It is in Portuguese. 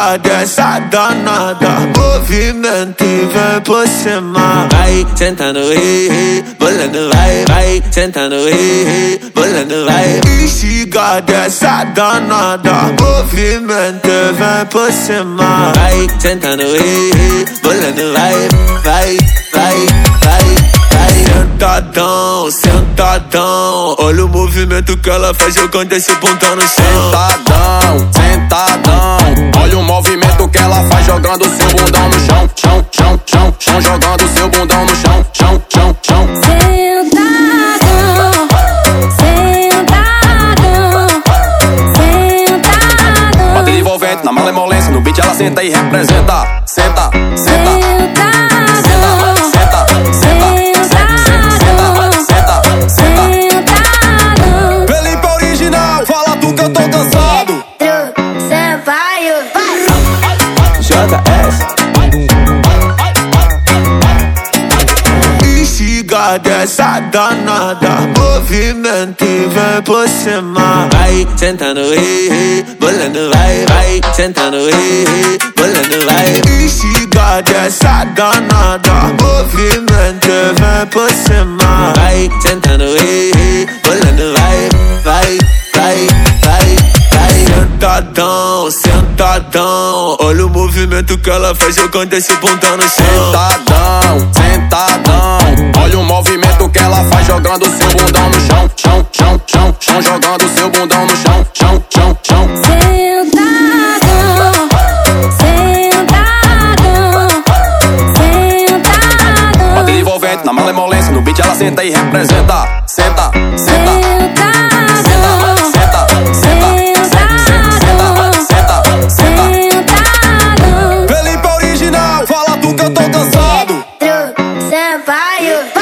Instiga dessa danada, movimento e vem por cima. Vai sentando, bolando, vai sentando, bolando, vai. Instiga dessa danada, movimento e vem por cima. Vai sentando, bolando, vai. Sentadão, sentadão, olha o movimento que ela faz jogando esse bundão no chão. Sentadão, sentadão, olha o movimento que ela faz jogando seu bundão no chão. Chão, jogando seu bundão no chão. Sentadão, sentadão. Bota envolvente na malemolência, no beat ela senta e representa. Senta. Felipe original, fala tu que eu tô cansado. JS. Instiga dessa danada, movimento e vem por cima. Vai sentando, bolando, vai sentando, bolando, vai. Instiga dessa danada, movimento e vem por cima. Vai sentando, bolando, vai. Sentadão, sentadão, olha o movimento que ela faz jogando esse bundão no chão. Sentadão, olha o movimento que ela faz jogando seu bundão no chão. Chão, jogando seu bundão no chão. Bota envolvente na malemolência, no beat ela senta e representa. Senta. Felipe original, fala tu que eu tô cansado. Senpai.